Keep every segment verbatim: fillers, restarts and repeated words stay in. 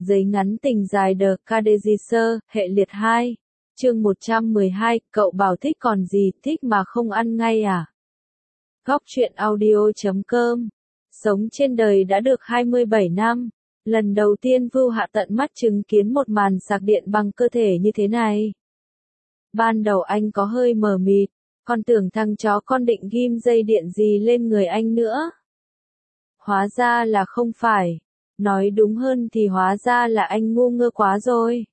Giấy ngắn tình dài The Cadegisser, hệ liệt hai. Chương một trăm mười hai, cậu bảo thích còn gì, thích mà không ăn ngay à? Góc truyện audio chấm com. Sống trên đời đã được hai mươi bảy năm. Lần đầu tiên Vưu Hạ tận mắt chứng kiến một màn sạc điện bằng cơ thể như thế này. Ban đầu anh có hơi mờ mịt, còn tưởng thằng chó con định ghim dây điện gì lên người anh nữa. Hóa ra là không phải. Nói đúng hơn thì hóa ra là anh ngu ngơ quá rồi.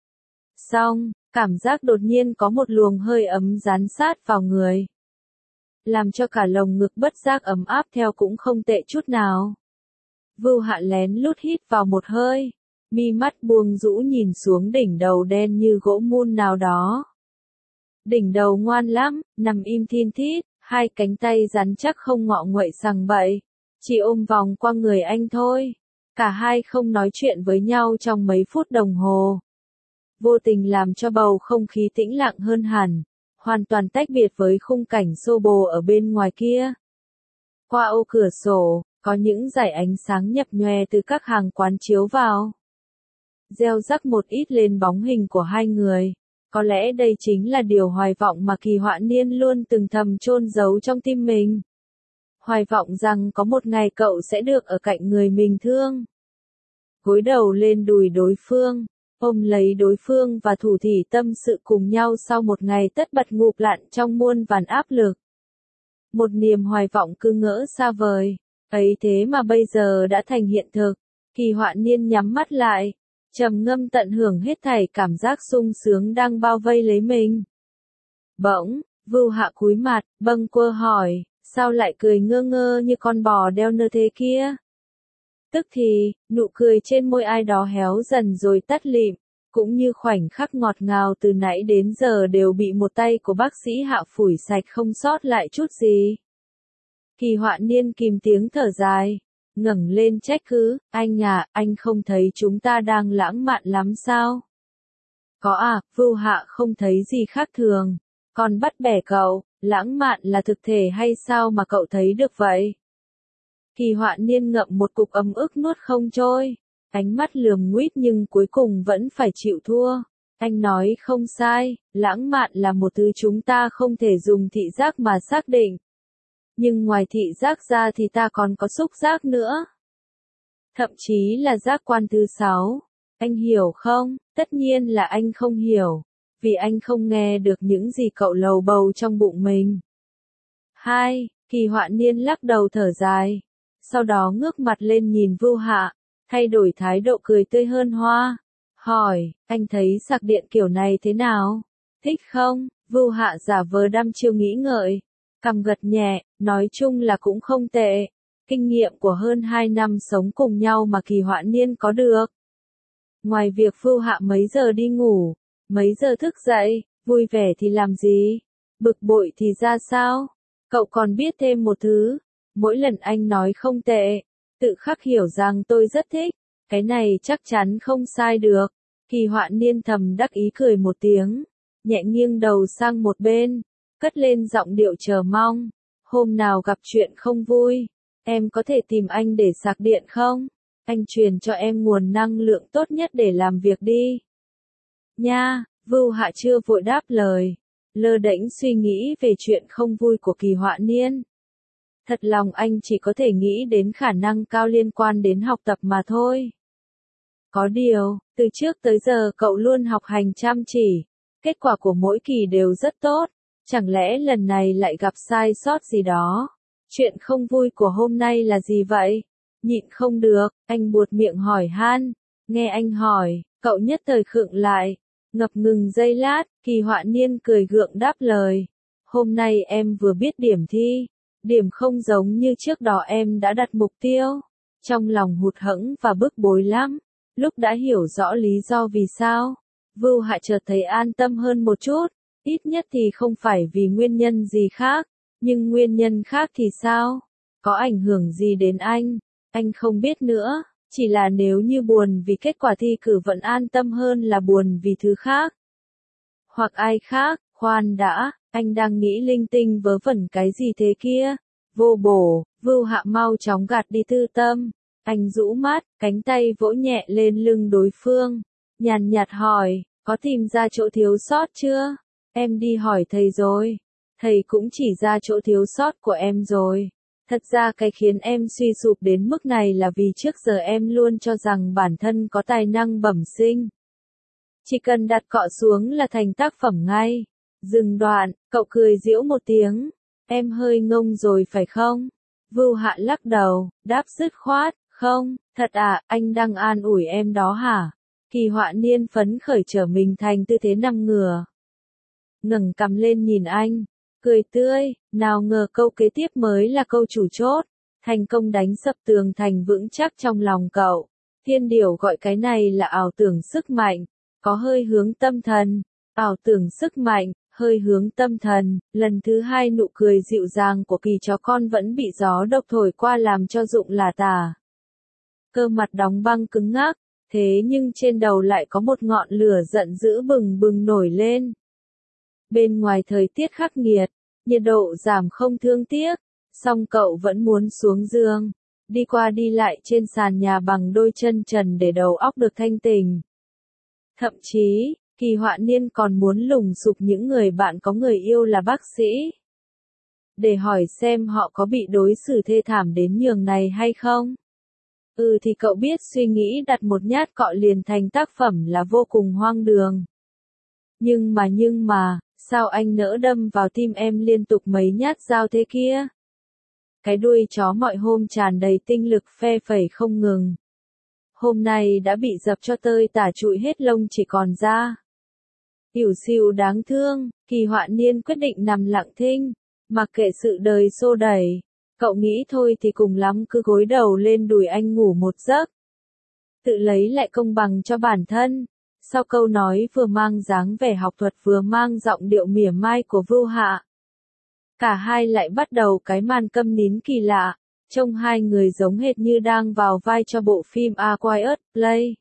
Xong, cảm giác đột nhiên có một luồng hơi ấm dán sát vào người. Làm cho cả lồng ngực bất giác ấm áp theo cũng không tệ chút nào. Vưu Hạ lén lút hít vào một hơi, mi mắt buông rũ nhìn xuống đỉnh đầu đen như gỗ mun nào đó. Đỉnh đầu ngoan lắm, nằm im thin thít, hai cánh tay rắn chắc không ngọ nguậy sằng bậy, chỉ ôm vòng qua người anh thôi. Cả hai không nói chuyện với nhau trong mấy phút đồng hồ. Vô tình làm cho bầu không khí tĩnh lặng hơn hẳn, hoàn toàn tách biệt với khung cảnh xô bồ ở bên ngoài kia. Qua ô cửa sổ, có những dải ánh sáng nhập nhòe từ các hàng quán chiếu vào, gieo rắc một ít lên bóng hình của hai người. Có lẽ đây chính là điều hoài vọng mà Kỳ Họa Niên luôn từng thầm chôn giấu trong tim mình. Hoài vọng rằng có một ngày cậu sẽ được ở cạnh người mình thương. Gối đầu lên đùi đối phương, ôm lấy đối phương và thủ thỉ tâm sự cùng nhau sau một ngày tất bật ngụp lặn trong muôn vàn áp lực. Một niềm hoài vọng cứ ngỡ xa vời, ấy thế mà bây giờ đã thành hiện thực. Kỳ Họa Niên nhắm mắt lại, trầm ngâm tận hưởng hết thảy cảm giác sung sướng đang bao vây lấy mình. Bỗng, Vưu Hạ cúi mặt, bâng quơ hỏi, sao lại cười ngơ ngơ như con bò đeo nơ thế kia? Tức thì, nụ cười trên môi ai đó héo dần rồi tắt lịm, cũng như khoảnh khắc ngọt ngào từ nãy đến giờ đều bị một tay của bác sĩ Hạ phủi sạch không sót lại chút gì. Kỳ Họa Niên kìm tiếng thở dài, ngẩng lên trách cứ, anh à, anh không thấy chúng ta đang lãng mạn lắm sao? Có à, Vưu Hạ không thấy gì khác thường, còn bắt bẻ cậu, lãng mạn là thực thể hay sao mà cậu thấy được vậy? Kỳ Họa Niên ngậm một cục ấm ức nuốt không trôi, ánh mắt lườm nguýt nhưng cuối cùng vẫn phải chịu thua. Anh nói không sai, lãng mạn là một thứ chúng ta không thể dùng thị giác mà xác định. Nhưng ngoài thị giác ra thì ta còn có xúc giác nữa. Thậm chí là giác quan thứ sáu. Anh hiểu không? Tất nhiên là anh không hiểu, vì anh không nghe được những gì cậu lầu bầu trong bụng mình. Hai, Kỳ Họa Niên lắc đầu thở dài. Sau đó ngước mặt lên nhìn Vưu Hạ, thay đổi thái độ cười tươi hơn hoa. Hỏi, anh thấy sạc điện kiểu này thế nào? Thích không? Vưu Hạ giả vờ đăm chiêu nghĩ ngợi, cằm gật nhẹ, nói chung là cũng không tệ. Kinh nghiệm của hơn hai năm sống cùng nhau mà Kỳ Họa Niên có được. Ngoài việc Vưu Hạ mấy giờ đi ngủ, mấy giờ thức dậy, vui vẻ thì làm gì, bực bội thì ra sao? Cậu còn biết thêm một thứ. Mỗi lần anh nói không tệ, tự khắc hiểu rằng tôi rất thích, cái này chắc chắn không sai được. Kỳ Họa Niên thầm đắc ý cười một tiếng, nhẹ nghiêng đầu sang một bên, cất lên giọng điệu chờ mong. Hôm nào gặp chuyện không vui, em có thể tìm anh để sạc điện không? Anh truyền cho em nguồn năng lượng tốt nhất để làm việc đi. Nha, Vưu Hạ chưa vội đáp lời, lơ đễnh suy nghĩ về chuyện không vui của Kỳ Họa Niên. Thật lòng anh chỉ có thể nghĩ đến khả năng cao liên quan đến học tập mà thôi. Có điều, từ trước tới giờ cậu luôn học hành chăm chỉ, kết quả của mỗi kỳ đều rất tốt, chẳng lẽ lần này lại gặp sai sót gì đó? Chuyện không vui của hôm nay là gì vậy? Nhịn không được, anh buột miệng hỏi han. Nghe anh hỏi, cậu nhất thời khựng lại, ngập ngừng giây lát, Kỳ Họa Niên cười gượng đáp lời. Hôm nay em vừa biết điểm thi. Điểm không giống như trước đó em đã đặt mục tiêu. Trong lòng hụt hẫng và bức bối lắm. Lúc đã hiểu rõ lý do vì sao, Vưu Hạ chợt thấy an tâm hơn một chút. Ít nhất thì không phải vì nguyên nhân gì khác. Nhưng nguyên nhân khác thì sao? Có ảnh hưởng gì đến anh? Anh không biết nữa. Chỉ là nếu như buồn vì kết quả thi cử vẫn an tâm hơn là buồn vì thứ khác. Hoặc ai khác, khoan đã. Anh đang nghĩ linh tinh vớ vẩn cái gì thế kia? Vô bổ, Vưu Hạ mau chóng gạt đi tư tâm. Anh rũ mắt, cánh tay vỗ nhẹ lên lưng đối phương. Nhàn nhạt hỏi, có tìm ra chỗ thiếu sót chưa? Em đi hỏi thầy rồi. Thầy cũng chỉ ra chỗ thiếu sót của em rồi. Thật ra cái khiến em suy sụp đến mức này là vì trước giờ em luôn cho rằng bản thân có tài năng bẩm sinh. Chỉ cần đặt cọ xuống là thành tác phẩm ngay. Dừng đoạn, cậu cười giễu một tiếng. Em hơi ngông rồi phải không? Vưu Hạ lắc đầu, đáp dứt khoát, không, thật à, anh đang an ủi em đó hả? Kỳ Họa Niên phấn khởi trở mình thành tư thế nằm ngửa. Ngẩng cằm lên nhìn anh, cười tươi, nào ngờ câu kế tiếp mới là câu chủ chốt. Thành công đánh sập tường thành vững chắc trong lòng cậu. Thiên Điểu gọi cái này là ảo tưởng sức mạnh, có hơi hướng tâm thần. Ảo tưởng sức mạnh, hơi hướng tâm thần. Lần thứ hai nụ cười dịu dàng của Kỳ chó con vẫn bị gió độc thổi qua làm cho rụng là tả. Cơ mặt đóng băng cứng ngắc, thế nhưng trên đầu lại có một ngọn lửa giận dữ bừng bừng nổi lên. Bên ngoài thời tiết khắc nghiệt, nhiệt độ giảm không thương tiếc, song cậu vẫn muốn xuống giường, đi qua đi lại trên sàn nhà bằng đôi chân trần để đầu óc được thanh tỉnh. Thậm chí, Kỳ Họa Niên còn muốn lùng sục những người bạn có người yêu là bác sĩ. Để hỏi xem họ có bị đối xử thê thảm đến nhường này hay không? Ừ thì cậu biết suy nghĩ đặt một nhát cọ liền thành tác phẩm là vô cùng hoang đường. Nhưng mà nhưng mà, sao anh nỡ đâm vào tim em liên tục mấy nhát dao thế kia? Cái đuôi chó mọi hôm tràn đầy tinh lực phe phẩy không ngừng. Hôm nay đã bị dập cho tơi tả trụi hết lông chỉ còn da. Ỉu xìu đáng thương, Kỳ Họa Niên quyết định nằm lặng thinh, mặc kệ sự đời xô đẩy. Cậu nghĩ thôi thì cùng lắm cứ gối đầu lên đùi anh ngủ một giấc. Tự lấy lại công bằng cho bản thân. Sau câu nói vừa mang dáng vẻ học thuật vừa mang giọng điệu mỉa mai của Vưu Hạ. Cả hai lại bắt đầu cái màn câm nín kỳ lạ, trông hai người giống hệt như đang vào vai cho bộ phim A Quiet Play.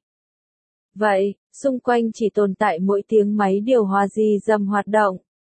Vậy, xung quanh chỉ tồn tại mỗi tiếng máy điều hòa rì rầm hoạt động.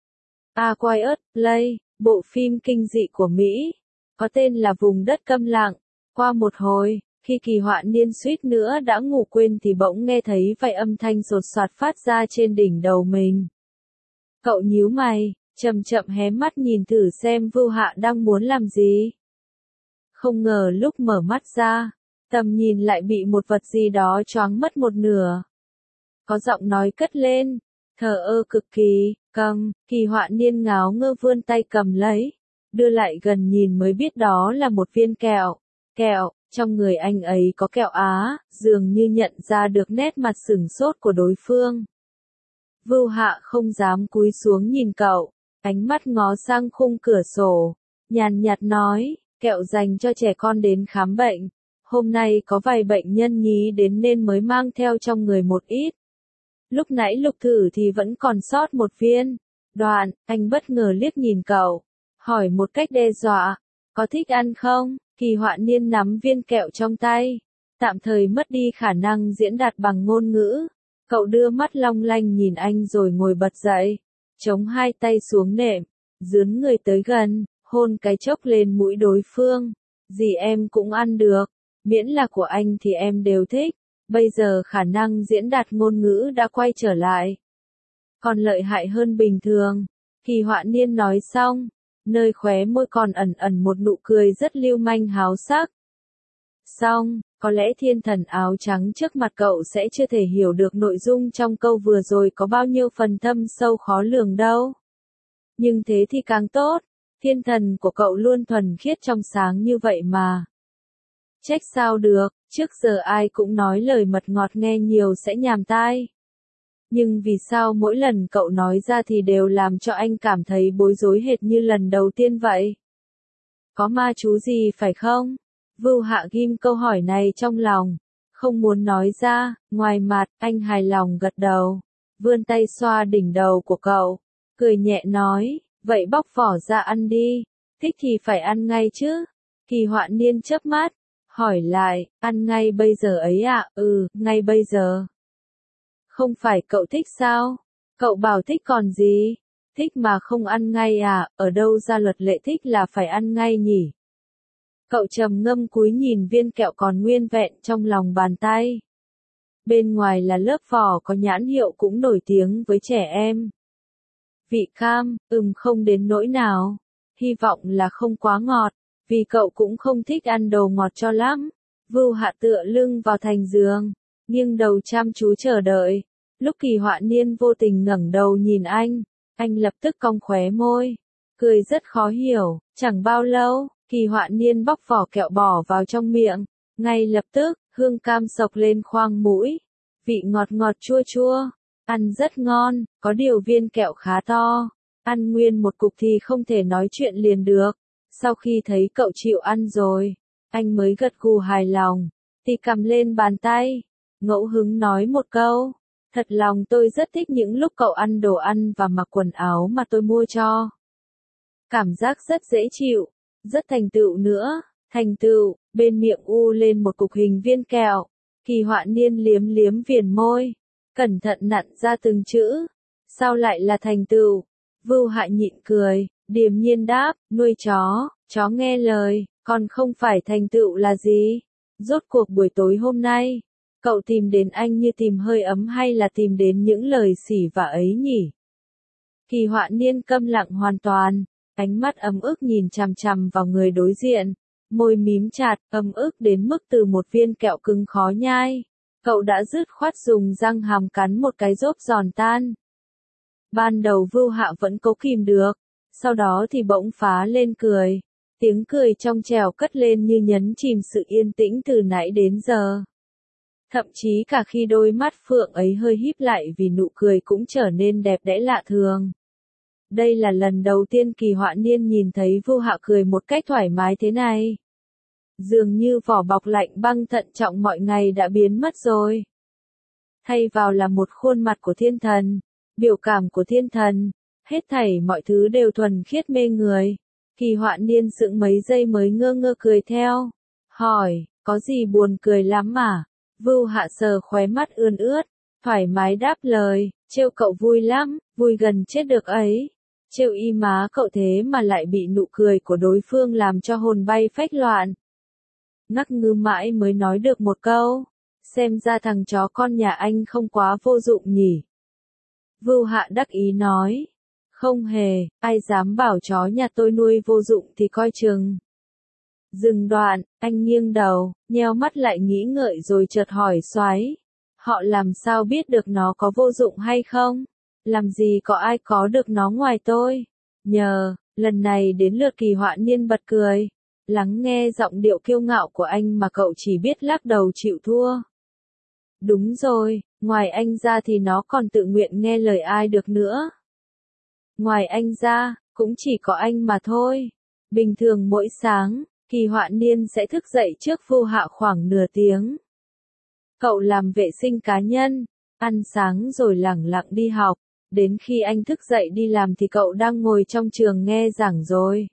A Quiet Play, bộ phim kinh dị của Mỹ, có tên là Vùng đất câm lặng. Qua một hồi, khi Kỳ Họa Niên suýt nữa đã ngủ quên thì bỗng nghe thấy vài âm thanh sột soạt phát ra trên đỉnh đầu mình. Cậu nhíu mày, chậm chậm hé mắt nhìn thử xem Vưu Hạ đang muốn làm gì. Không ngờ lúc mở mắt ra, tầm nhìn lại bị một vật gì đó choáng mất một nửa. Có giọng nói cất lên, thờ ơ cực kỳ, cầm, Kỳ Họa Niên ngáo ngơ vươn tay cầm lấy, đưa lại gần nhìn mới biết đó là một viên kẹo. Kẹo, trong người anh ấy có kẹo Á, dường như nhận ra được nét mặt sửng sốt của đối phương. Vưu Hạ không dám cúi xuống nhìn cậu, ánh mắt ngó sang khung cửa sổ, nhàn nhạt nói, kẹo dành cho trẻ con đến khám bệnh. Hôm nay có vài bệnh nhân nhí đến nên mới mang theo trong người một ít. Lúc nãy lục thử thì vẫn còn sót một viên. Đoạn, anh bất ngờ liếc nhìn cậu, hỏi một cách đe dọa, có thích ăn không? Kỳ Họa Niên nắm viên kẹo trong tay, tạm thời mất đi khả năng diễn đạt bằng ngôn ngữ. Cậu đưa mắt long lanh nhìn anh rồi ngồi bật dậy, chống hai tay xuống nệm, dướn người tới gần, hôn cái chốc lên mũi đối phương. Gì em cũng ăn được, miễn là của anh thì em đều thích. Bây giờ khả năng diễn đạt ngôn ngữ đã quay trở lại, còn lợi hại hơn bình thường. Kỳ Họa Niên nói xong, nơi khóe môi còn ẩn ẩn một nụ cười rất lưu manh háo sắc. Xong, có lẽ thiên thần áo trắng trước mặt cậu sẽ chưa thể hiểu được nội dung trong câu vừa rồi có bao nhiêu phần thâm sâu khó lường đâu. Nhưng thế thì càng tốt, thiên thần của cậu luôn thuần khiết trong sáng như vậy mà. Trách sao được, trước giờ ai cũng nói lời mật ngọt nghe nhiều sẽ nhàm tai. Nhưng vì sao mỗi lần cậu nói ra thì đều làm cho anh cảm thấy bối rối hệt như lần đầu tiên vậy? Có ma chú gì phải không? Vưu Hạ ghim câu hỏi này trong lòng, không muốn nói ra. Ngoài mặt, anh hài lòng gật đầu, vươn tay xoa đỉnh đầu của cậu, cười nhẹ nói, vậy bóc vỏ ra ăn đi, thích thì phải ăn ngay chứ. Kỳ Họa Niên chớp mắt, hỏi lại, ăn ngay bây giờ ấy ạ? À? Ừ, ngay bây giờ. Không phải cậu thích sao? Cậu bảo thích còn gì? Thích mà không ăn ngay à, ở đâu ra luật lệ thích là phải ăn ngay nhỉ? Cậu trầm ngâm cúi nhìn viên kẹo còn nguyên vẹn trong lòng bàn tay. Bên ngoài là lớp vỏ có nhãn hiệu cũng nổi tiếng với trẻ em. Vị cam, ừm không đến nỗi nào. Hy vọng là không quá ngọt, vì cậu cũng không thích ăn đồ ngọt cho lắm. Vưu Hạ tựa lưng vào thành giường, nghiêng đầu chăm chú chờ đợi. Lúc Kỳ Họa Niên vô tình ngẩng đầu nhìn anh, anh lập tức cong khóe môi, cười rất khó hiểu. Chẳng bao lâu, Kỳ Họa Niên bóc vỏ kẹo bỏ vào trong miệng, ngay lập tức, hương cam sộc lên khoang mũi, vị ngọt ngọt chua chua, ăn rất ngon, có điều viên kẹo khá to, ăn nguyên một cục thì không thể nói chuyện liền được. Sau khi thấy cậu chịu ăn rồi, anh mới gật gù hài lòng, thì cầm lên bàn tay, ngẫu hứng nói một câu, thật lòng tôi rất thích những lúc cậu ăn đồ ăn và mặc quần áo mà tôi mua cho. Cảm giác rất dễ chịu, rất thành tựu nữa, thành tựu, bên miệng u lên một cục hình viên kẹo, Kỳ Họa Niên liếm liếm viền môi, cẩn thận nặn ra từng chữ, sao lại là thành tựu? Vưu Hạ nhịn cười, điềm nhiên đáp, nuôi chó, chó nghe lời, còn không phải thành tựu là gì? Rốt cuộc buổi tối hôm nay, cậu tìm đến anh như tìm hơi ấm hay là tìm đến những lời xỉ vả ấy nhỉ? Kỳ Họa Niên câm lặng hoàn toàn, ánh mắt ấm ức nhìn chằm chằm vào người đối diện, môi mím chặt, ấm ức đến mức từ một viên kẹo cứng khó nhai, cậu đã dứt khoát dùng răng hàm cắn một cái rốp giòn tan. Ban đầu Vưu Hạ vẫn cố kìm được, sau đó thì bỗng phá lên cười, tiếng cười trong trẻo cất lên như nhấn chìm sự yên tĩnh từ nãy đến giờ. Thậm chí cả khi đôi mắt phượng ấy hơi híp lại vì nụ cười cũng trở nên đẹp đẽ lạ thường. Đây là lần đầu tiên Kỳ Họa Niên nhìn thấy Vưu Hạ cười một cách thoải mái thế này. Dường như vỏ bọc lạnh băng thận trọng mọi ngày đã biến mất rồi. Thay vào là một khuôn mặt của thiên thần, biểu cảm của thiên thần, hết thảy mọi thứ đều thuần khiết mê người. Kỳ Họa Niên sững mấy giây mới ngơ ngơ cười theo. Hỏi, có gì buồn cười lắm à? Vưu Hạ sờ khóe mắt ươn ướt, thoải mái đáp lời, trêu cậu vui lắm, vui gần chết được ấy. Trêu y má cậu thế mà lại bị nụ cười của đối phương làm cho hồn bay phách loạn. Ngắc ngư mãi mới nói được một câu, xem ra thằng chó con nhà anh không quá vô dụng nhỉ. Vưu Hạ đắc ý nói, không hề, ai dám bảo chó nhà tôi nuôi vô dụng thì coi chừng. Dừng đoạn, anh nghiêng đầu, nheo mắt lại nghĩ ngợi rồi chợt hỏi xoáy, họ làm sao biết được nó có vô dụng hay không? Làm gì có ai có được nó ngoài tôi? Nhờ, lần này đến lượt Kỳ Họa Niên bật cười. Lắng nghe giọng điệu kiêu ngạo của anh mà cậu chỉ biết lắc đầu chịu thua. Đúng rồi, ngoài anh ra thì nó còn tự nguyện nghe lời ai được nữa. Ngoài anh ra, cũng chỉ có anh mà thôi. Bình thường mỗi sáng, Kỳ Họa Niên sẽ thức dậy trước Vưu Hạ khoảng nửa tiếng. Cậu làm vệ sinh cá nhân, ăn sáng rồi lẳng lặng đi học. Đến khi anh thức dậy đi làm thì cậu đang ngồi trong trường nghe giảng rồi.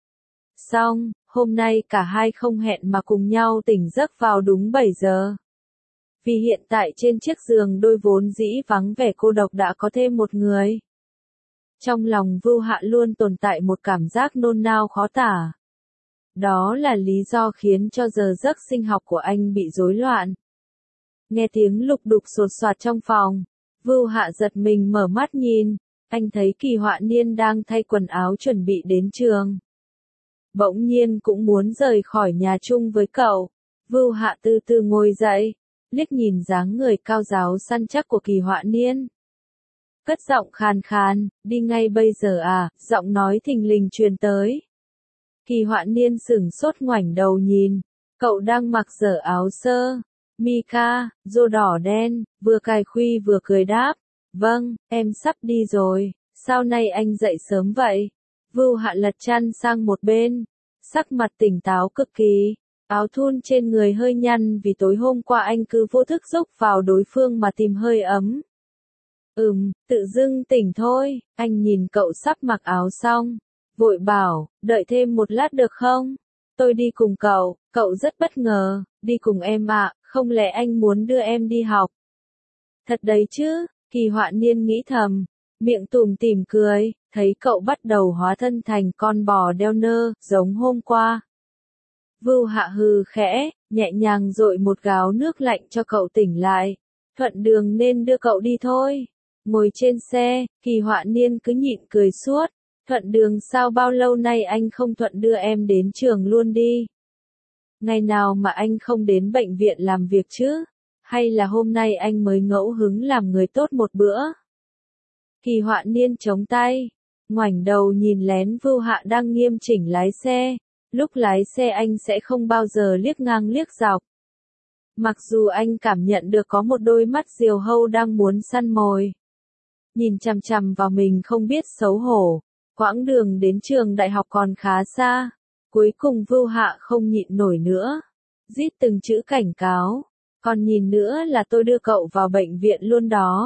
Xong, hôm nay cả hai không hẹn mà cùng nhau tỉnh giấc vào đúng bảy giờ. Vì hiện tại trên chiếc giường đôi vốn dĩ vắng vẻ cô độc đã có thêm một người. Trong lòng Vưu Hạ luôn tồn tại một cảm giác nôn nao khó tả. Đó là lý do khiến cho giờ giấc sinh học của anh bị rối loạn. Nghe tiếng lục đục sột soạt trong phòng, Vưu Hạ giật mình mở mắt nhìn, anh thấy Kỳ Họa Niên đang thay quần áo chuẩn bị đến trường. Bỗng nhiên cũng muốn rời khỏi nhà chung với cậu. Vưu Hạ từ từ ngồi dậy, liếc nhìn dáng người cao ráo săn chắc của Kỳ Họa Niên. Cất giọng khàn khàn, đi ngay bây giờ à, giọng nói thình lình truyền tới. Kỳ Họa Niên sửng sốt ngoảnh đầu nhìn, cậu đang mặc dở áo sơ, Mika, rô đỏ đen, vừa cài khuy vừa cười đáp, vâng, em sắp đi rồi, sao nay anh dậy sớm vậy? Vưu Hạ lật chăn sang một bên, sắc mặt tỉnh táo cực kỳ, áo thun trên người hơi nhăn vì tối hôm qua anh cứ vô thức rúc vào đối phương mà tìm hơi ấm. Ừm, tự dưng tỉnh thôi, anh nhìn cậu sắp mặc áo xong, vội bảo, đợi thêm một lát được không? Tôi đi cùng cậu, cậu rất bất ngờ, đi cùng em ạ, không lẽ anh muốn đưa em đi học? Thật đấy chứ, Kỳ Họa Niên nghĩ thầm, miệng tủm tỉm cười, thấy cậu bắt đầu hóa thân thành con bò đeo nơ, giống hôm qua. Vưu Hạ hừ khẽ, nhẹ nhàng dội một gáo nước lạnh cho cậu tỉnh lại. Thuận đường nên đưa cậu đi thôi. Ngồi trên xe, Kỳ Họa Niên cứ nhịn cười suốt. Thuận đường sao bao lâu nay anh không thuận đưa em đến trường luôn đi. Ngày nào mà anh không đến bệnh viện làm việc chứ? Hay là hôm nay anh mới ngẫu hứng làm người tốt một bữa? Kỳ Họa Niên chống tay, ngoảnh đầu nhìn lén Vưu Hạ đang nghiêm chỉnh lái xe. Lúc lái xe anh sẽ không bao giờ liếc ngang liếc dọc. Mặc dù anh cảm nhận được có một đôi mắt diều hâu đang muốn săn mồi. Nhìn chằm chằm vào mình không biết xấu hổ. Quãng đường đến trường đại học còn khá xa. Cuối cùng Vưu Hạ không nhịn nổi nữa. Rít từng chữ cảnh cáo. Còn nhìn nữa là tôi đưa cậu vào bệnh viện luôn đó.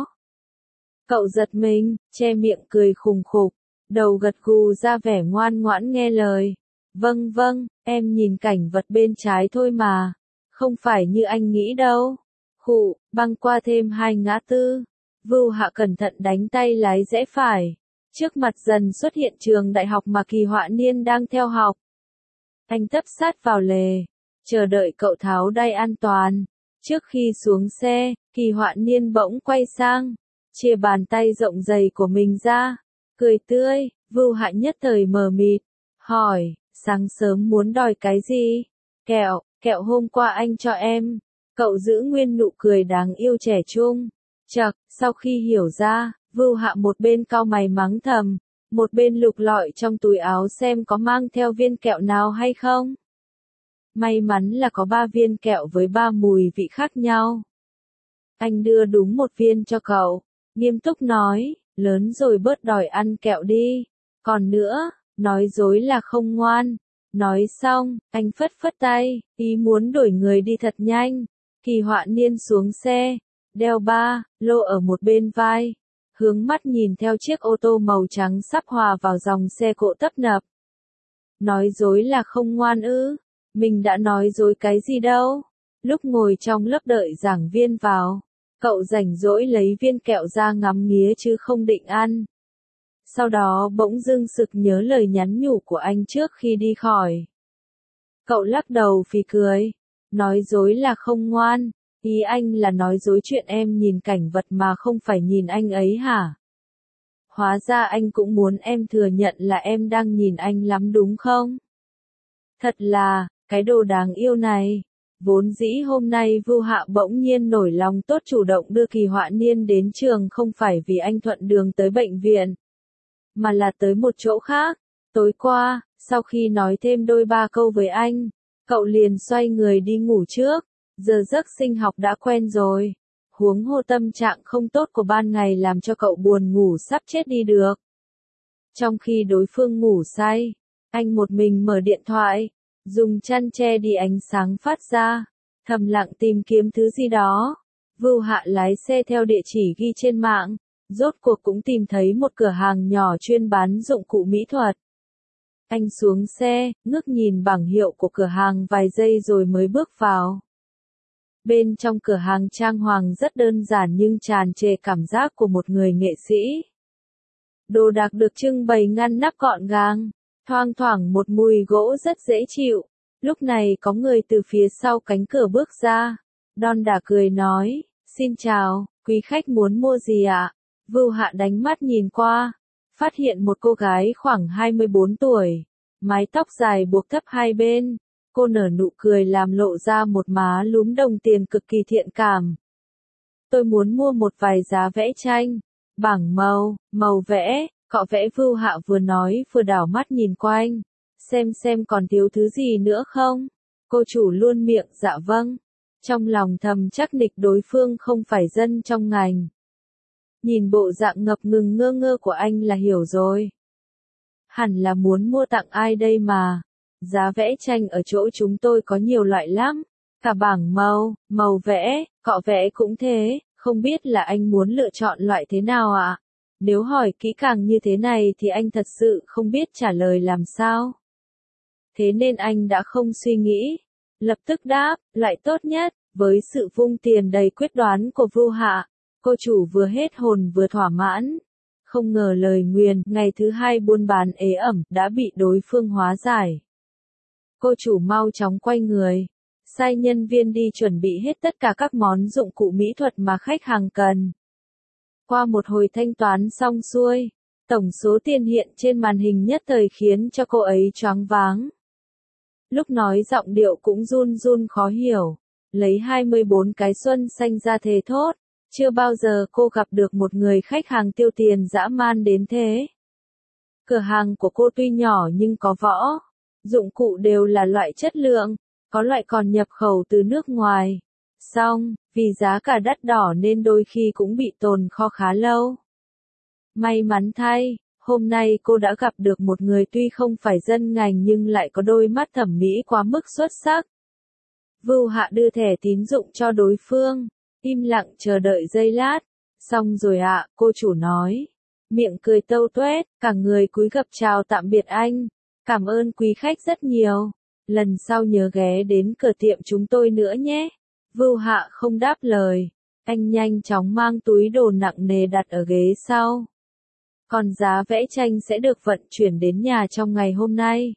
Cậu giật mình, che miệng cười khùng khục. Đầu gật gù ra vẻ ngoan ngoãn nghe lời. Vâng vâng, em nhìn cảnh vật bên trái thôi mà. Không phải như anh nghĩ đâu. Khụ, băng qua thêm hai ngã tư. Vưu Hạ cẩn thận đánh tay lái rẽ phải. Trước mặt dần xuất hiện trường đại học mà Kỳ Họa Niên đang theo học. Anh tấp sát vào lề, chờ đợi cậu tháo đai an toàn. Trước khi xuống xe, Kỳ Họa Niên bỗng quay sang, chia bàn tay rộng dày của mình ra, cười tươi. Vưu Hạ nhất thời mờ mịt, hỏi, sáng sớm muốn đòi cái gì? Kẹo, kẹo hôm qua anh cho em. Cậu giữ nguyên nụ cười đáng yêu trẻ trung. Chậc, sau khi hiểu ra, Vưu Hạ một bên cau mày mắng thầm, một bên lục lọi trong túi áo xem có mang theo viên kẹo nào hay không. May mắn là có ba viên kẹo với ba mùi vị khác nhau. Anh đưa đúng một viên cho cậu, nghiêm túc nói, lớn rồi bớt đòi ăn kẹo đi. Còn nữa, nói dối là không ngoan. Nói xong, anh phất phất tay, ý muốn đổi người đi thật nhanh. Kỳ Họa Niên xuống xe, đeo ba lô ở một bên vai, hướng mắt nhìn theo chiếc ô tô màu trắng sắp hòa vào dòng xe cộ tấp nập. Nói dối là không ngoan ư? Mình đã nói dối cái gì đâu? Lúc ngồi trong lớp đợi giảng viên vào, cậu rảnh rỗi lấy viên kẹo ra ngắm nghía chứ không định ăn. Sau đó bỗng dưng sực nhớ lời nhắn nhủ của anh trước khi đi khỏi. Cậu lắc đầu phì cười. Nói dối là không ngoan. Ý anh là nói dối chuyện em nhìn cảnh vật mà không phải nhìn anh ấy hả? Hóa ra anh cũng muốn em thừa nhận là em đang nhìn anh lắm đúng không? Thật là, cái đồ đáng yêu này. Vốn dĩ hôm nay Vưu Hạ bỗng nhiên nổi lòng tốt chủ động đưa Kỳ Họa Niên đến trường không phải vì anh thuận đường tới bệnh viện, mà là tới một chỗ khác. Tối qua, sau khi nói thêm đôi ba câu với anh, cậu liền xoay người đi ngủ trước. Giờ giấc sinh học đã quen rồi. Huống hồ tâm trạng không tốt của ban ngày làm cho cậu buồn ngủ sắp chết đi được. Trong khi đối phương ngủ say, anh một mình mở điện thoại, dùng chăn che đi ánh sáng phát ra, thầm lặng tìm kiếm thứ gì đó. Vưu Hạ lái xe theo địa chỉ ghi trên mạng, rốt cuộc cũng tìm thấy một cửa hàng nhỏ chuyên bán dụng cụ mỹ thuật. Anh xuống xe, ngước nhìn bảng hiệu của cửa hàng vài giây rồi mới bước vào. Bên trong cửa hàng trang hoàng rất đơn giản nhưng tràn trề cảm giác của một người nghệ sĩ. Đồ đạc được trưng bày ngăn nắp gọn gàng, thoang thoảng một mùi gỗ rất dễ chịu. Lúc này có người từ phía sau cánh cửa bước ra, đon đả cười nói, xin chào, quý khách muốn mua gì ạ? Vưu Hạ đánh mắt nhìn qua, phát hiện một cô gái khoảng hai mươi bốn tuổi, mái tóc dài buộc thấp hai bên. Cô nở nụ cười làm lộ ra một má lúm đồng tiền cực kỳ thiện cảm. Tôi muốn mua một vài giá vẽ tranh, bảng màu, màu vẽ, cọ vẽ. Vưu Hạ vừa nói vừa đảo mắt nhìn quanh, xem xem còn thiếu thứ gì nữa không. Cô chủ luôn miệng dạ vâng, trong lòng thầm chắc nịch đối phương không phải dân trong ngành. Nhìn bộ dạng ngập ngừng ngơ ngơ của anh là hiểu rồi. Hẳn là muốn mua tặng ai đây mà. Giá vẽ tranh ở chỗ chúng tôi có nhiều loại lắm, cả bảng màu, màu vẽ, cọ vẽ cũng thế, không biết là anh muốn lựa chọn loại thế nào ạ? Nếu hỏi kỹ càng như thế này thì anh thật sự không biết trả lời làm sao. Thế nên anh đã không suy nghĩ, lập tức đáp, loại tốt nhất. Với sự vung tiền đầy quyết đoán của Vưu Hạ, cô chủ vừa hết hồn vừa thỏa mãn. Không ngờ lời nguyền ngày thứ hai buôn bán ế ẩm đã bị đối phương hóa giải. Cô chủ mau chóng quay người, sai nhân viên đi chuẩn bị hết tất cả các món dụng cụ mỹ thuật mà khách hàng cần. Qua một hồi thanh toán xong xuôi, tổng số tiền hiện trên màn hình nhất thời khiến cho cô ấy choáng váng. Lúc nói giọng điệu cũng run run khó hiểu, lấy hai mươi bốn cái xuân xanh ra thề thốt, chưa bao giờ cô gặp được một người khách hàng tiêu tiền dã man đến thế. Cửa hàng của cô tuy nhỏ nhưng có võ, dụng cụ đều là loại chất lượng, có loại còn nhập khẩu từ nước ngoài. Xong, vì giá cả đắt đỏ nên đôi khi cũng bị tồn kho khá lâu. May mắn thay, hôm nay cô đã gặp được một người tuy không phải dân ngành nhưng lại có đôi mắt thẩm mỹ quá mức xuất sắc. Vưu Hạ đưa thẻ tín dụng cho đối phương, im lặng chờ đợi giây lát. Xong rồi ạ, cô chủ nói. Miệng cười tâu tuét, cả người cúi gập chào tạm biệt anh. Cảm ơn quý khách rất nhiều. Lần sau nhớ ghé đến cửa tiệm chúng tôi nữa nhé. Vưu Hạ không đáp lời. Anh nhanh chóng mang túi đồ nặng nề đặt ở ghế sau. Còn giá vẽ tranh sẽ được vận chuyển đến nhà trong ngày hôm nay.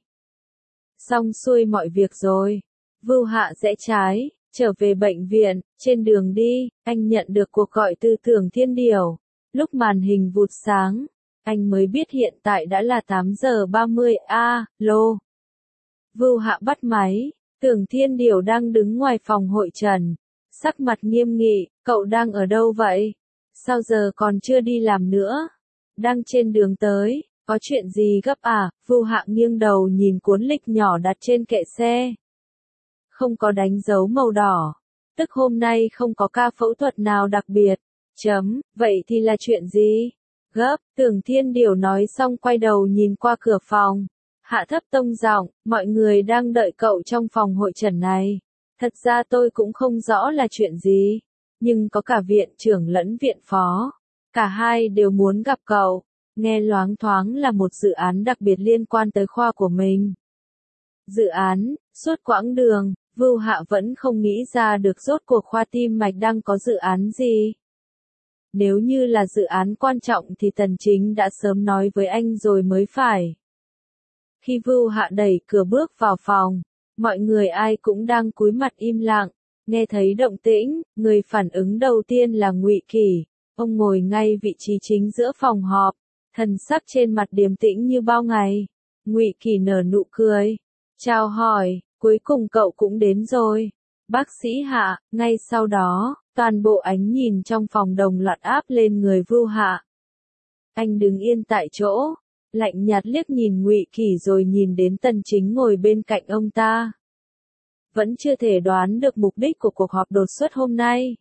Xong xuôi mọi việc rồi. Vưu Hạ rẽ trái, trở về bệnh viện. Trên đường đi, anh nhận được cuộc gọi từ Tưởng Thiên Điểu. Lúc màn hình vụt sáng, anh mới biết hiện tại đã là tám giờ ba mươi a, lô. Vưu Hạ bắt máy, Tưởng Thiên Điểu đang đứng ngoài phòng hội trần. Sắc mặt nghiêm nghị, cậu đang ở đâu vậy? Sao giờ còn chưa đi làm nữa? Đang trên đường tới, có chuyện gì gấp à? Vưu Hạ nghiêng đầu nhìn cuốn lịch nhỏ đặt trên kệ xe. Không có đánh dấu màu đỏ, tức hôm nay không có ca phẫu thuật nào đặc biệt. Chấm, vậy thì là chuyện gì? Gấp, Tưởng Thiên Điểu nói xong quay đầu nhìn qua cửa phòng. Hạ thấp tông giọng, mọi người đang đợi cậu trong phòng hội trần này. Thật ra tôi cũng không rõ là chuyện gì, nhưng có cả viện trưởng lẫn viện phó. Cả hai đều muốn gặp cậu, nghe loáng thoáng là một dự án đặc biệt liên quan tới khoa của mình. Dự án, suốt quãng đường, Vưu Hạ vẫn không nghĩ ra được rốt cuộc khoa tim mạch đang có dự án gì. Nếu như là dự án quan trọng thì Tần Chính đã sớm nói với anh rồi mới phải. Khi Vưu Hạ đẩy cửa bước vào phòng, mọi người ai cũng đang cúi mặt im lặng, nghe thấy động tĩnh, người phản ứng đầu tiên là Ngụy Kỳ. Ông ngồi ngay vị trí chính giữa phòng họp, thần sắc trên mặt điềm tĩnh như bao ngày. Ngụy Kỳ nở nụ cười, chào hỏi, cuối cùng cậu cũng đến rồi. Bác sĩ Hạ, ngay sau đó, toàn bộ ánh nhìn trong phòng đồng loạt áp lên người Vưu Hạ. Anh đứng yên tại chỗ, lạnh nhạt liếc nhìn Ngụy Kỳ rồi nhìn đến Tần Chính ngồi bên cạnh ông ta. Vẫn chưa thể đoán được mục đích của cuộc họp đột xuất hôm nay.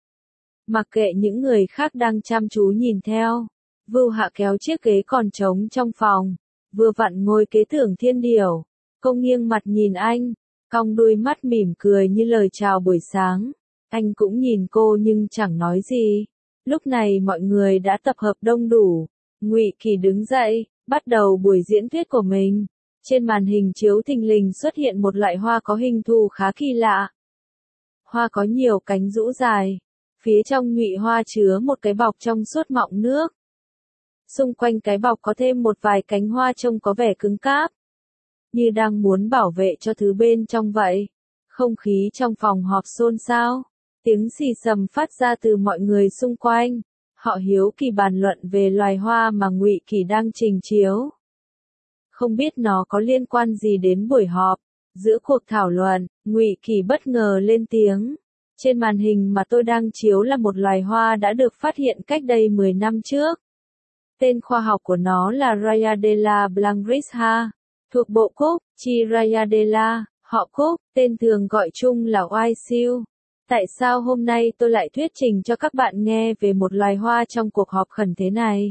Mặc kệ những người khác đang chăm chú nhìn theo, Vưu Hạ kéo chiếc ghế còn trống trong phòng, vừa vặn ngồi kế Tưởng Thiên Điểu. Cô nghiêng mặt nhìn anh, cong đuôi mắt mỉm cười như lời chào buổi sáng. Anh cũng nhìn cô nhưng chẳng nói gì. Lúc này mọi người đã tập hợp đông đủ. Ngụy Kỳ đứng dậy, bắt đầu buổi diễn thuyết của mình. Trên màn hình chiếu thình lình xuất hiện một loại hoa có hình thù khá kỳ lạ. Hoa có nhiều cánh rũ dài. Phía trong nhụy hoa chứa một cái bọc trong suốt mọng nước. Xung quanh cái bọc có thêm một vài cánh hoa trông có vẻ cứng cáp, như đang muốn bảo vệ cho thứ bên trong vậy. Không khí trong phòng họp xôn xao, tiếng xì xầm phát ra từ mọi người xung quanh. Họ hiếu kỳ bàn luận về loài hoa mà Ngụy Kỳ đang trình chiếu. Không biết nó có liên quan gì đến buổi họp. Giữa cuộc thảo luận, Ngụy Kỳ bất ngờ lên tiếng. Trên màn hình mà tôi đang chiếu là một loài hoa đã được phát hiện cách đây mười năm trước. Tên khoa học của nó là Rayadella blancrisha, thuộc bộ cúc, chi Rayadella, họ cúc, tên thường gọi chung là oai siêu. Tại sao hôm nay tôi lại thuyết trình cho các bạn nghe về một loài hoa trong cuộc họp khẩn thế này?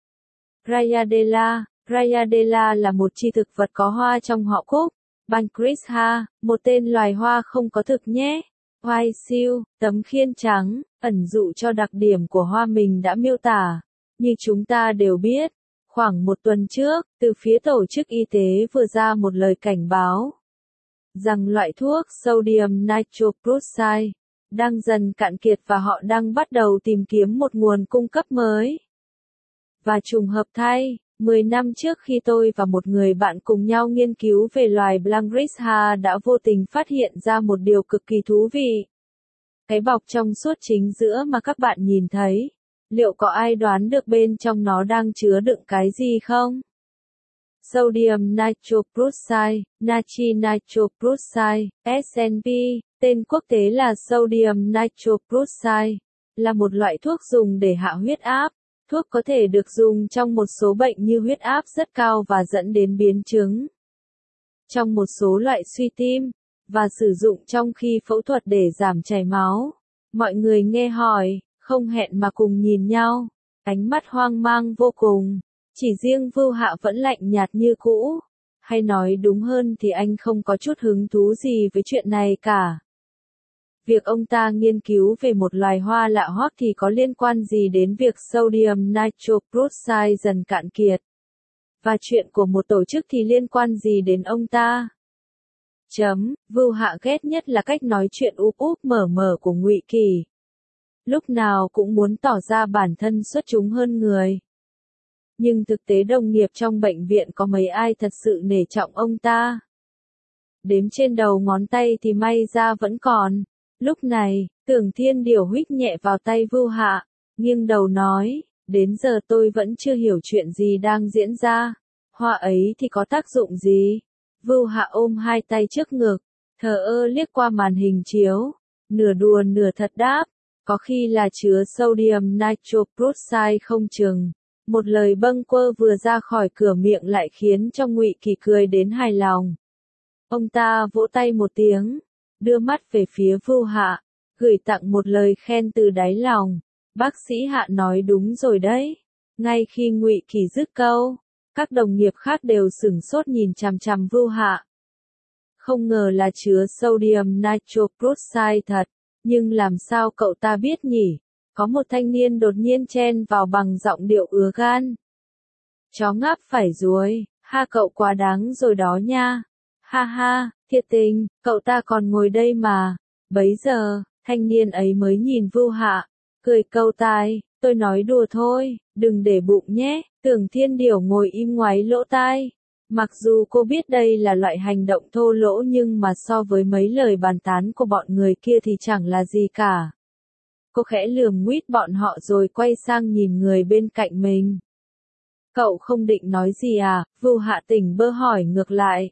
Rayadella, Rayadella là một chi thực vật có hoa trong họ cúc, blancrisha, một tên loài hoa không có thực nhé. Oai siêu, tấm khiên trắng, ẩn dụ cho đặc điểm của hoa mình đã miêu tả. Như chúng ta đều biết, khoảng một tuần trước, từ phía Tổ chức Y tế vừa ra một lời cảnh báo rằng loại thuốc sodium nitroprusside đang dần cạn kiệt và họ đang bắt đầu tìm kiếm một nguồn cung cấp mới. Và trùng hợp thay, Mười năm trước khi tôi và một người bạn cùng nhau nghiên cứu về loài Blankrisha đã vô tình phát hiện ra một điều cực kỳ thú vị. Cái bọc trong suốt chính giữa mà các bạn nhìn thấy, liệu có ai đoán được bên trong nó đang chứa đựng cái gì không? Sodium nitroprusside, natri nitroprusside, S N P, tên quốc tế là sodium nitroprusside, là một loại thuốc dùng để hạ huyết áp. Thuốc có thể được dùng trong một số bệnh như huyết áp rất cao và dẫn đến biến chứng. Trong một số loại suy tim, và sử dụng trong khi phẫu thuật để giảm chảy máu. Mọi người nghe hỏi, không hẹn mà cùng nhìn nhau, ánh mắt hoang mang vô cùng. Chỉ riêng Vưu Hạ vẫn lạnh nhạt như cũ. Hay nói đúng hơn thì anh không có chút hứng thú gì với chuyện này cả. Việc ông ta nghiên cứu về một loài hoa lạ hoắc thì có liên quan gì đến việc sodium nitroprusside dần cạn kiệt? Và chuyện của một tổ chức thì liên quan gì đến ông ta? Chấm, Vưu Hạ ghét nhất là cách nói chuyện úp úp mở mở của Ngụy Kỳ. Lúc nào cũng muốn tỏ ra bản thân xuất chúng hơn người. Nhưng thực tế đồng nghiệp trong bệnh viện có mấy ai thật sự nể trọng ông ta? Đếm trên đầu ngón tay thì may ra vẫn còn. Lúc này, Tưởng Thiên Điều huých nhẹ vào tay Vưu Hạ, nghiêng đầu nói, đến giờ tôi vẫn chưa hiểu chuyện gì đang diễn ra. Hoa ấy thì có tác dụng gì? Vưu Hạ ôm hai tay trước ngực, thờ ơ liếc qua màn hình chiếu, nửa đùa nửa thật đáp, có khi là chứa sodium nitroprusside không chừng. Một lời bâng quơ vừa ra khỏi cửa miệng lại khiến cho Ngụy Kỳ cười đến hài lòng. Ông ta vỗ tay một tiếng, đưa mắt về phía Vưu Hạ, gửi tặng một lời khen từ đáy lòng. Bác sĩ Hạ nói đúng rồi đấy. Ngay khi Ngụy Kỳ dứt câu, các đồng nghiệp khác đều sửng sốt nhìn chằm chằm Vưu Hạ. Không ngờ là chứa sodium nitroprusside thật, nhưng làm sao cậu ta biết nhỉ? Có một thanh niên đột nhiên chen vào bằng giọng điệu ứa gan. Chó ngáp phải ruồi, ha cậu quá đáng rồi đó nha. Ha ha, thiệt tình, cậu ta còn ngồi đây mà. Bấy giờ, thanh niên ấy mới nhìn Vưu Hạ, cười câu tai, tôi nói đùa thôi, đừng để bụng nhé. Tưởng Thiên Điều ngồi im ngoáy lỗ tai. Mặc dù cô biết đây là loại hành động thô lỗ nhưng mà so với mấy lời bàn tán của bọn người kia thì chẳng là gì cả. Cô khẽ lườm nguýt bọn họ rồi quay sang nhìn người bên cạnh mình. Cậu không định nói gì à? Vưu Hạ tỉnh bơ hỏi ngược lại.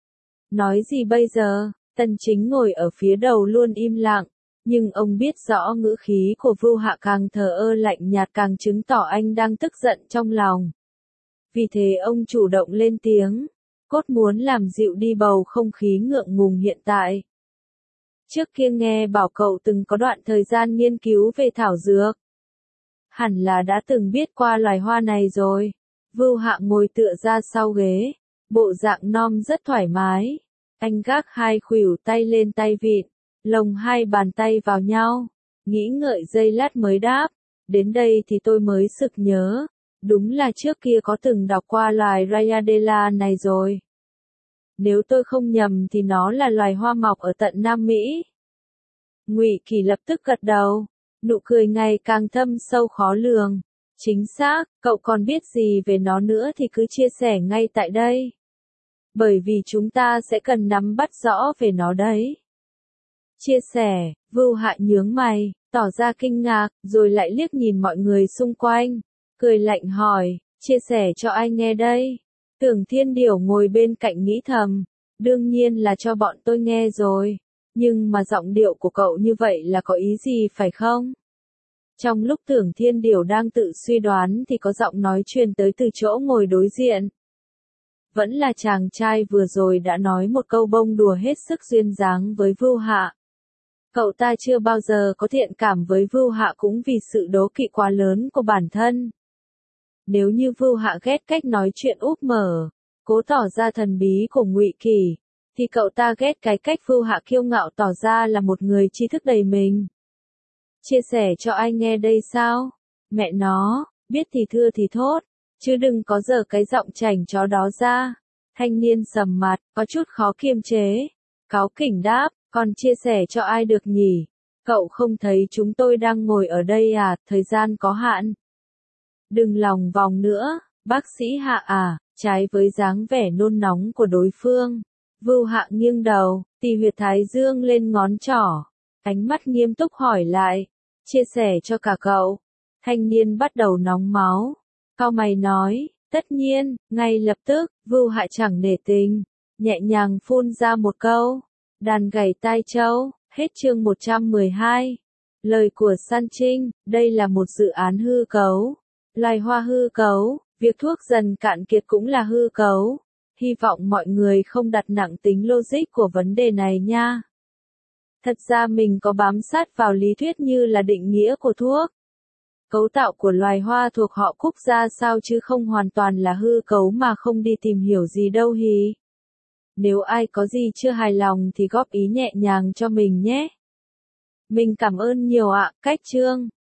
Nói gì bây giờ? Tần Chính ngồi ở phía đầu luôn im lặng, nhưng ông biết rõ ngữ khí của Vưu Hạ càng thờ ơ lạnh nhạt càng chứng tỏ anh đang tức giận trong lòng. Vì thế ông chủ động lên tiếng, cốt muốn làm dịu đi bầu không khí ngượng ngùng hiện tại. Trước kia nghe bảo cậu từng có đoạn thời gian nghiên cứu về thảo dược. Hẳn là đã từng biết qua loài hoa này rồi. Vưu Hạ ngồi tựa ra sau ghế, bộ dạng non rất thoải mái. Anh gác hai khuỷu tay lên tay vịn, lồng hai bàn tay vào nhau, nghĩ ngợi giây lát mới đáp. Đến đây thì tôi mới sực nhớ, đúng là trước kia có từng đọc qua loài Rayadela này rồi. Nếu tôi không nhầm thì nó là loài hoa mọc ở tận Nam Mỹ. Ngụy Kỳ lập tức gật đầu, nụ cười ngày càng thâm sâu khó lường. Chính xác, cậu còn biết gì về nó nữa thì cứ chia sẻ ngay tại đây. Bởi vì chúng ta sẽ cần nắm bắt rõ về nó đấy. Chia sẻ, Vưu Hạ nhướng mày, tỏ ra kinh ngạc, rồi lại liếc nhìn mọi người xung quanh, cười lạnh hỏi, chia sẻ cho ai nghe đây? Tưởng Thiên Điều ngồi bên cạnh nghĩ thầm, đương nhiên là cho bọn tôi nghe rồi, nhưng mà giọng điệu của cậu như vậy là có ý gì phải không? Trong lúc Tưởng Thiên Điều đang tự suy đoán thì có giọng nói truyền tới từ chỗ ngồi đối diện. Vẫn là chàng trai vừa rồi đã nói một câu bông đùa hết sức duyên dáng với Vưu Hạ. Cậu ta chưa bao giờ có thiện cảm với Vưu Hạ cũng vì sự đố kỵ quá lớn của bản thân. Nếu như Vưu Hạ ghét cách nói chuyện úp mở, cố tỏ ra thần bí của Ngụy Kỳ, thì cậu ta ghét cái cách Vưu Hạ kiêu ngạo tỏ ra là một người tri thức đầy mình. Chia sẻ cho ai nghe đây sao? Mẹ nó, biết thì thưa thì thốt, chứ đừng có giở cái giọng chảnh chó đó ra. Thanh niên sầm mặt, có chút khó kiềm chế. Cáu kỉnh đáp, còn chia sẻ cho ai được nhỉ? Cậu không thấy chúng tôi đang ngồi ở đây à, thời gian có hạn. Đừng lòng vòng nữa, Bác sĩ Hạ à, trái với dáng vẻ nôn nóng của đối phương. Vưu Hạ nghiêng đầu, tì huyệt thái dương lên ngón trỏ. Ánh mắt nghiêm túc hỏi lại. Chia sẻ cho cả cậu. Thanh niên bắt đầu nóng máu. Cau mày nói, tất nhiên, ngay lập tức, Vưu Hạ chẳng nể tình. Nhẹ nhàng phun ra một câu. Đàn gảy tai trâu, hết chương một trăm mười hai. Lời của San Trinh, đây là một dự án hư cấu. Loài hoa hư cấu, việc thuốc dần cạn kiệt cũng là hư cấu. Hy vọng mọi người không đặt nặng tính logic của vấn đề này nha. Thật ra mình có bám sát vào lý thuyết như là định nghĩa của thuốc. Cấu tạo của loài hoa thuộc họ Cúc ra sao chứ không hoàn toàn là hư cấu mà không đi tìm hiểu gì đâu hì. Nếu ai có gì chưa hài lòng thì góp ý nhẹ nhàng cho mình nhé. Mình cảm ơn nhiều ạ, cách chương.